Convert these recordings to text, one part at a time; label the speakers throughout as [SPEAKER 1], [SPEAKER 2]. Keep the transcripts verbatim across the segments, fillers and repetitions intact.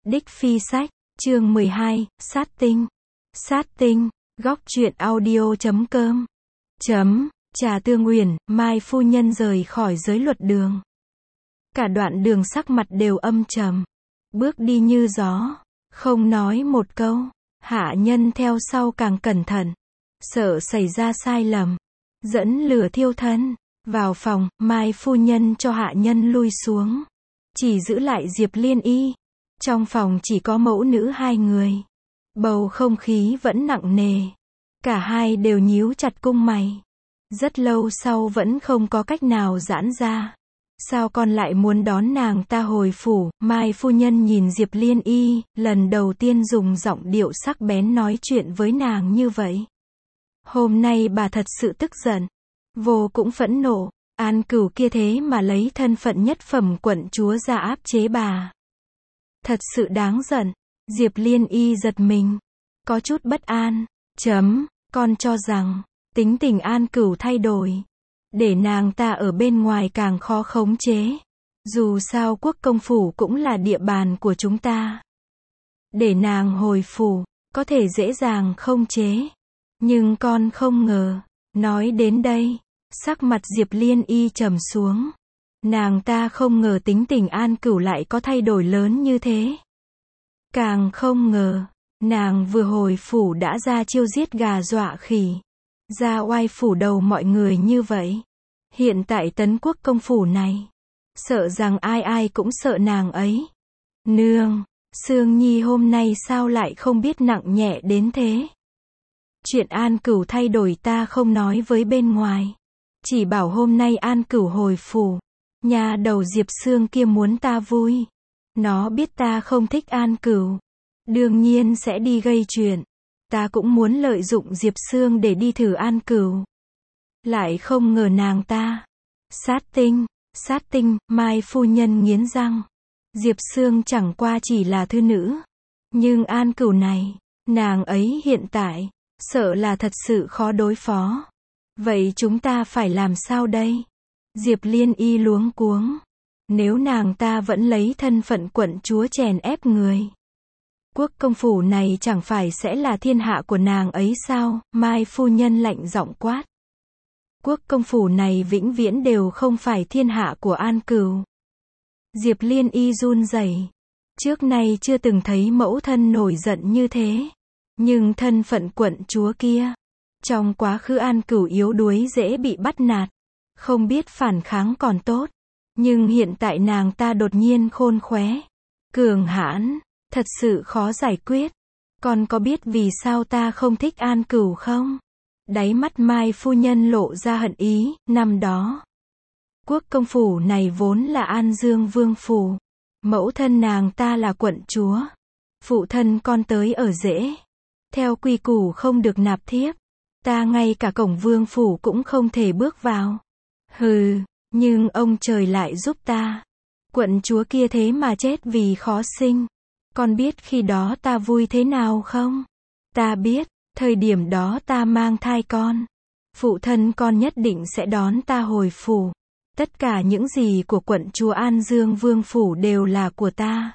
[SPEAKER 1] Đích Phi Sách, chương mười hai, Sát Tinh. Sát Tinh, góc truyện audio chấm com. Chấm, Trà Tương Uyển, Mai phu nhân rời khỏi giới luật đường. Cả đoạn đường sắc mặt đều âm trầm. Bước đi như gió, không nói một câu. Hạ nhân theo sau càng cẩn thận. Sợ xảy ra sai lầm. Dẫn lửa thiêu thân. Vào phòng, Mai phu nhân cho hạ nhân lui xuống. Chỉ giữ lại Diệp Liên Y. Trong phòng chỉ có mẫu nữ hai người. Bầu không khí vẫn nặng nề. Cả hai đều nhíu chặt cung mày. Rất lâu sau vẫn không có cách nào giãn ra. Sao con lại muốn đón nàng ta hồi phủ? Mai phu nhân nhìn Diệp Liên Y, lần đầu tiên dùng giọng điệu sắc bén nói chuyện với nàng như vậy. Hôm nay bà thật sự tức giận. Vô cũng phẫn nộ. An Cửu kia thế mà lấy thân phận nhất phẩm quận chúa ra áp chế bà. Thật sự đáng giận. Diệp Liên Y giật mình. Có chút bất an. Chấm, con cho rằng, tính tình An Cửu thay đổi. Để nàng ta ở bên ngoài càng khó khống chế. Dù sao quốc công phủ cũng là địa bàn của chúng ta. Để nàng hồi phủ, có thể dễ dàng khống chế. Nhưng con không ngờ. Nói đến đây, sắc mặt Diệp Liên Y trầm xuống. Nàng ta không ngờ tính tình An Cửu lại có thay đổi lớn như thế. Càng không ngờ, nàng vừa hồi phủ đã ra chiêu giết gà dọa khỉ. Ra oai phủ đầu mọi người như vậy. Hiện tại Tấn Quốc công phủ này, sợ rằng ai ai cũng sợ nàng ấy. Nương, Sương Nhi hôm nay sao lại không biết nặng nhẹ đến thế? Chuyện An Cửu thay đổi ta không nói với bên ngoài. Chỉ bảo hôm nay An Cửu hồi phủ. Nhà đầu Diệp Sương kia muốn ta vui. Nó biết ta không thích An Cửu. Đương nhiên sẽ đi gây chuyện. Ta cũng muốn lợi dụng Diệp Sương để đi thử An Cửu. Lại không ngờ nàng ta. Sát tinh, sát tinh, Mai phu nhân nghiến răng. Diệp Sương chẳng qua chỉ là thư nữ. Nhưng An Cửu này, nàng ấy hiện tại, sợ là thật sự khó đối phó. Vậy chúng ta phải làm sao đây? Diệp Liên Y luống cuống. Nếu nàng ta vẫn lấy thân phận quận chúa chèn ép người. Quốc công phủ này chẳng phải sẽ là thiên hạ của nàng ấy sao? Mai phu nhân lạnh giọng quát. Quốc công phủ này vĩnh viễn đều không phải thiên hạ của An Cửu. Diệp Liên Y run rẩy. Trước nay chưa từng thấy mẫu thân nổi giận như thế. Nhưng thân phận quận chúa kia. Trong quá khứ An Cửu yếu đuối dễ bị bắt nạt. Không biết phản kháng còn tốt. Nhưng hiện tại nàng ta đột nhiên khôn khóe. Cường hãn. Thật sự khó giải quyết. Con có biết vì sao ta không thích An Cửu không? Đáy mắt Mai phu nhân lộ ra hận ý. Năm đó, quốc công phủ này vốn là An Dương Vương phủ. Mẫu thân nàng ta là quận chúa. Phụ thân con tới ở dễ. Theo quy củ không được nạp thiếp. Ta ngay cả cổng vương phủ cũng không thể bước vào. Hừ, nhưng ông trời lại giúp ta. Quận chúa kia thế mà chết vì khó sinh. Con biết khi đó ta vui thế nào không? Ta biết, thời điểm đó ta mang thai con. Phụ thân con nhất định sẽ đón ta hồi phủ. Tất cả những gì của quận chúa An Dương Vương phủ đều là của ta.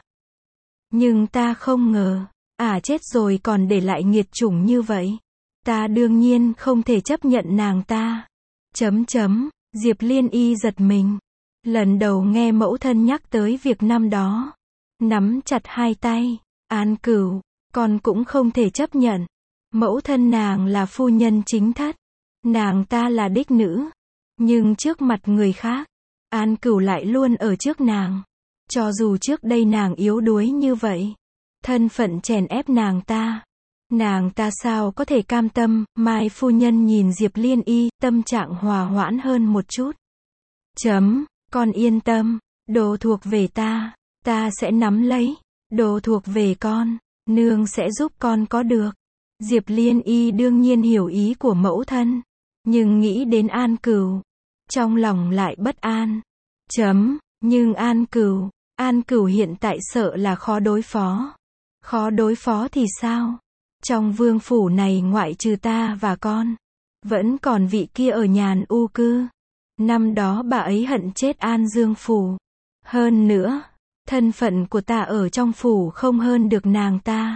[SPEAKER 1] Nhưng ta không ngờ, à chết rồi còn để lại nghiệt chủng như vậy. Ta đương nhiên không thể chấp nhận nàng ta. Chấm chấm, Diệp Liên Y giật mình. Lần đầu nghe mẫu thân nhắc tới việc năm đó. Nắm chặt hai tay. An Cửu, con cũng không thể chấp nhận. Mẫu thân nàng là phu nhân chính thất. Nàng ta là đích nữ. Nhưng trước mặt người khác, An Cửu lại luôn ở trước nàng. Cho dù trước đây nàng yếu đuối như vậy. Thân phận chèn ép nàng ta. Nàng ta sao có thể cam tâm? Mai phu nhân nhìn Diệp Liên Y, tâm trạng hòa hoãn hơn một chút. Chấm, con yên tâm. Đồ thuộc về ta. Ta sẽ nắm lấy. Đồ thuộc về con. Nương sẽ giúp con có được. Diệp Liên Y đương nhiên hiểu ý của mẫu thân. Nhưng nghĩ đến An Cửu. Trong lòng lại bất an. Chấm, nhưng An Cửu. An Cửu hiện tại sợ là khó đối phó. Khó đối phó thì sao? Trong vương phủ này ngoại trừ ta và con. Vẫn còn vị kia ở nhàn u cư. Năm đó bà ấy hận chết An Dương phủ. Hơn nữa, thân phận của ta ở trong phủ không hơn được nàng ta.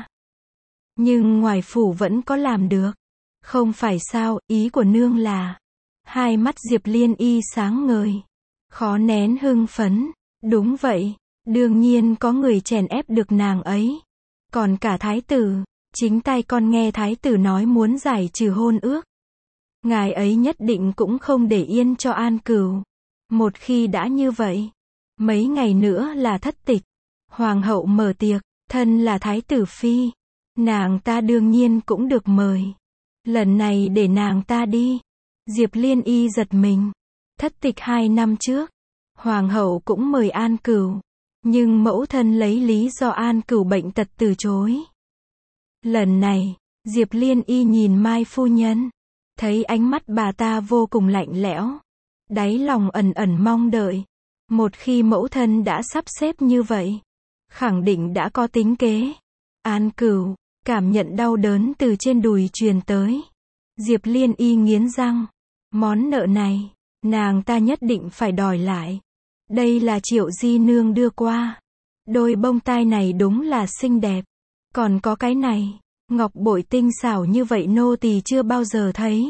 [SPEAKER 1] Nhưng ngoài phủ vẫn có làm được. Không phải sao, ý của nương là. Hai mắt Diệp Liên Y sáng ngời. Khó nén hưng phấn. Đúng vậy, đương nhiên có người chèn ép được nàng ấy. Còn cả thái tử, chính tay con nghe thái tử nói muốn giải trừ hôn ước. Ngài ấy nhất định cũng không để yên cho An Cửu. Một khi đã như vậy, mấy ngày nữa là thất tịch. Hoàng hậu mở tiệc, thân là thái tử phi. Nàng ta đương nhiên cũng được mời. Lần này để nàng ta đi. Diệp Liên Y giật mình. Thất tịch hai năm trước, Hoàng hậu cũng mời An Cửu. Nhưng mẫu thân lấy lý do An Cửu bệnh tật từ chối. Lần này, Diệp Liên Y nhìn Mai phu nhân. Thấy ánh mắt bà ta vô cùng lạnh lẽo. Đáy lòng ẩn ẩn mong đợi. Một khi mẫu thân đã sắp xếp như vậy, khẳng định đã có tính kế. An Cửu cảm nhận đau đớn từ trên đùi truyền tới. Diệp Liên Y nghiến răng. Món nợ này, nàng ta nhất định phải đòi lại. Đây là Triệu Di nương đưa qua. Đôi bông tai này đúng là xinh đẹp. Còn có cái này, ngọc bội tinh xảo như vậy nô tỳ chưa bao giờ thấy.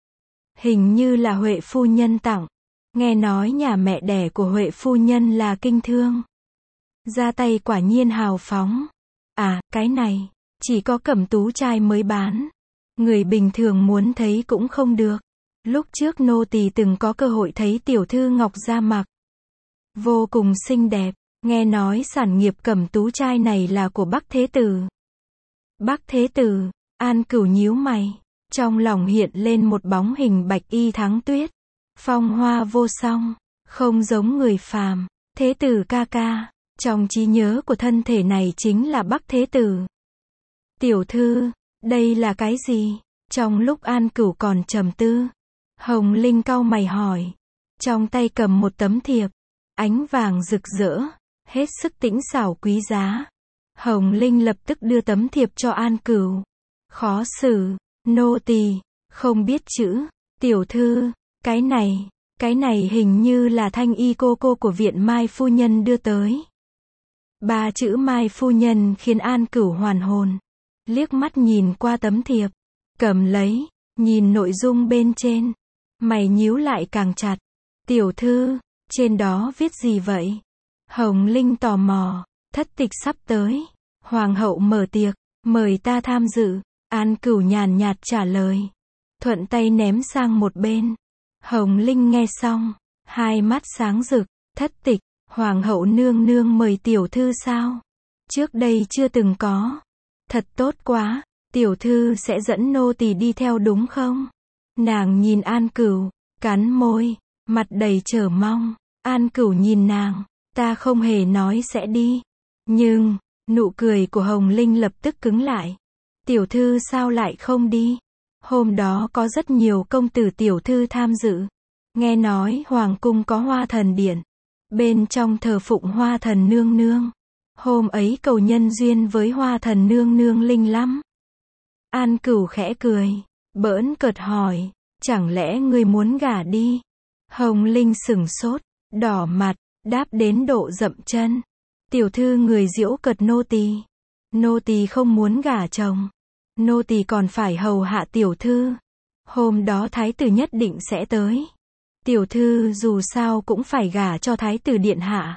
[SPEAKER 1] Hình như là Huệ phu nhân tặng. Nghe nói nhà mẹ đẻ của Huệ phu nhân là kinh thương. Ra tay quả nhiên hào phóng. À, cái này, chỉ có Cẩm Tú trai mới bán. Người bình thường muốn thấy cũng không được. Lúc trước nô tỳ từng có cơ hội thấy tiểu thư Ngọc Gia mặc. Vô cùng xinh đẹp. Nghe nói sản nghiệp Cẩm Tú trai này là của Bắc Thế Tử. Bắc Thế Tử, An Cửu nhíu mày. Trong lòng hiện lên một bóng hình Bạch Y Thắng Tuyết. Phong hoa vô song, không giống người phàm. Thế Tử ca ca, trong trí nhớ của thân thể này chính là Bắc Thế Tử. Tiểu thư, đây là cái gì? Trong lúc An Cửu còn trầm tư, Hồng Linh cau mày hỏi. Trong tay cầm một tấm thiệp, ánh vàng rực rỡ, hết sức tĩnh xảo quý giá. Hồng Linh lập tức đưa tấm thiệp cho An Cửu. Khó xử, nô tỳ không biết chữ. Tiểu thư, cái này, cái này hình như là Thanh Y cô cô của viện Mai phu nhân đưa tới. Ba chữ Mai phu nhân khiến An Cửu hoàn hồn. Liếc mắt nhìn qua tấm thiệp, cầm lấy, nhìn nội dung bên trên, mày nhíu lại càng chặt. Tiểu thư, trên đó viết gì vậy? Hồng Linh tò mò. Thất tịch sắp tới, hoàng hậu mở tiệc, mời ta tham dự. An Cửu nhàn nhạt trả lời, thuận tay ném sang một bên. Hồng Linh nghe xong, hai mắt sáng rực. Thất tịch, hoàng hậu nương nương mời tiểu thư sao? Trước đây chưa từng có. Thật tốt quá, tiểu thư sẽ dẫn nô tỳ đi theo đúng không? Nàng nhìn An Cửu, cắn môi, mặt đầy chờ mong. An Cửu nhìn nàng, ta không hề nói sẽ đi. Nhưng, nụ cười của Hồng Linh lập tức cứng lại. Tiểu thư sao lại không đi? Hôm đó có rất nhiều công tử tiểu thư tham dự. Nghe nói hoàng cung có Hoa Thần Điện. Bên trong thờ phụng Hoa Thần nương nương. Hôm ấy cầu nhân duyên với Hoa Thần nương nương linh lắm. An Cửu khẽ cười, bỡn cợt hỏi, chẳng lẽ ngươi muốn gả đi? Hồng Linh sửng sốt, đỏ mặt, đáp đến độ dậm chân. Tiểu thư người giễu cợt nô tỳ. Nô tỳ không muốn gả chồng. Nô tỳ còn phải hầu hạ tiểu thư. Hôm đó thái tử nhất định sẽ tới. Tiểu thư dù sao cũng phải gả cho thái tử điện hạ.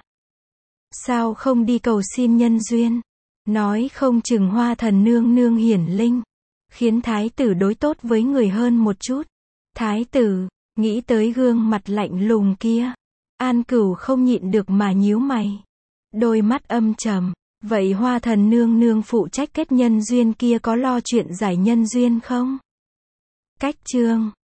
[SPEAKER 1] Sao không đi cầu xin nhân duyên? Nói không chừng Hoa Thần nương nương hiển linh, khiến thái tử đối tốt với người hơn một chút. Thái tử, nghĩ tới gương mặt lạnh lùng kia. An Cửu không nhịn được mà nhíu mày. Đôi mắt âm trầm. Vậy Hoa Thần nương nương phụ trách kết nhân duyên kia có lo chuyện giải nhân duyên không? Cách chương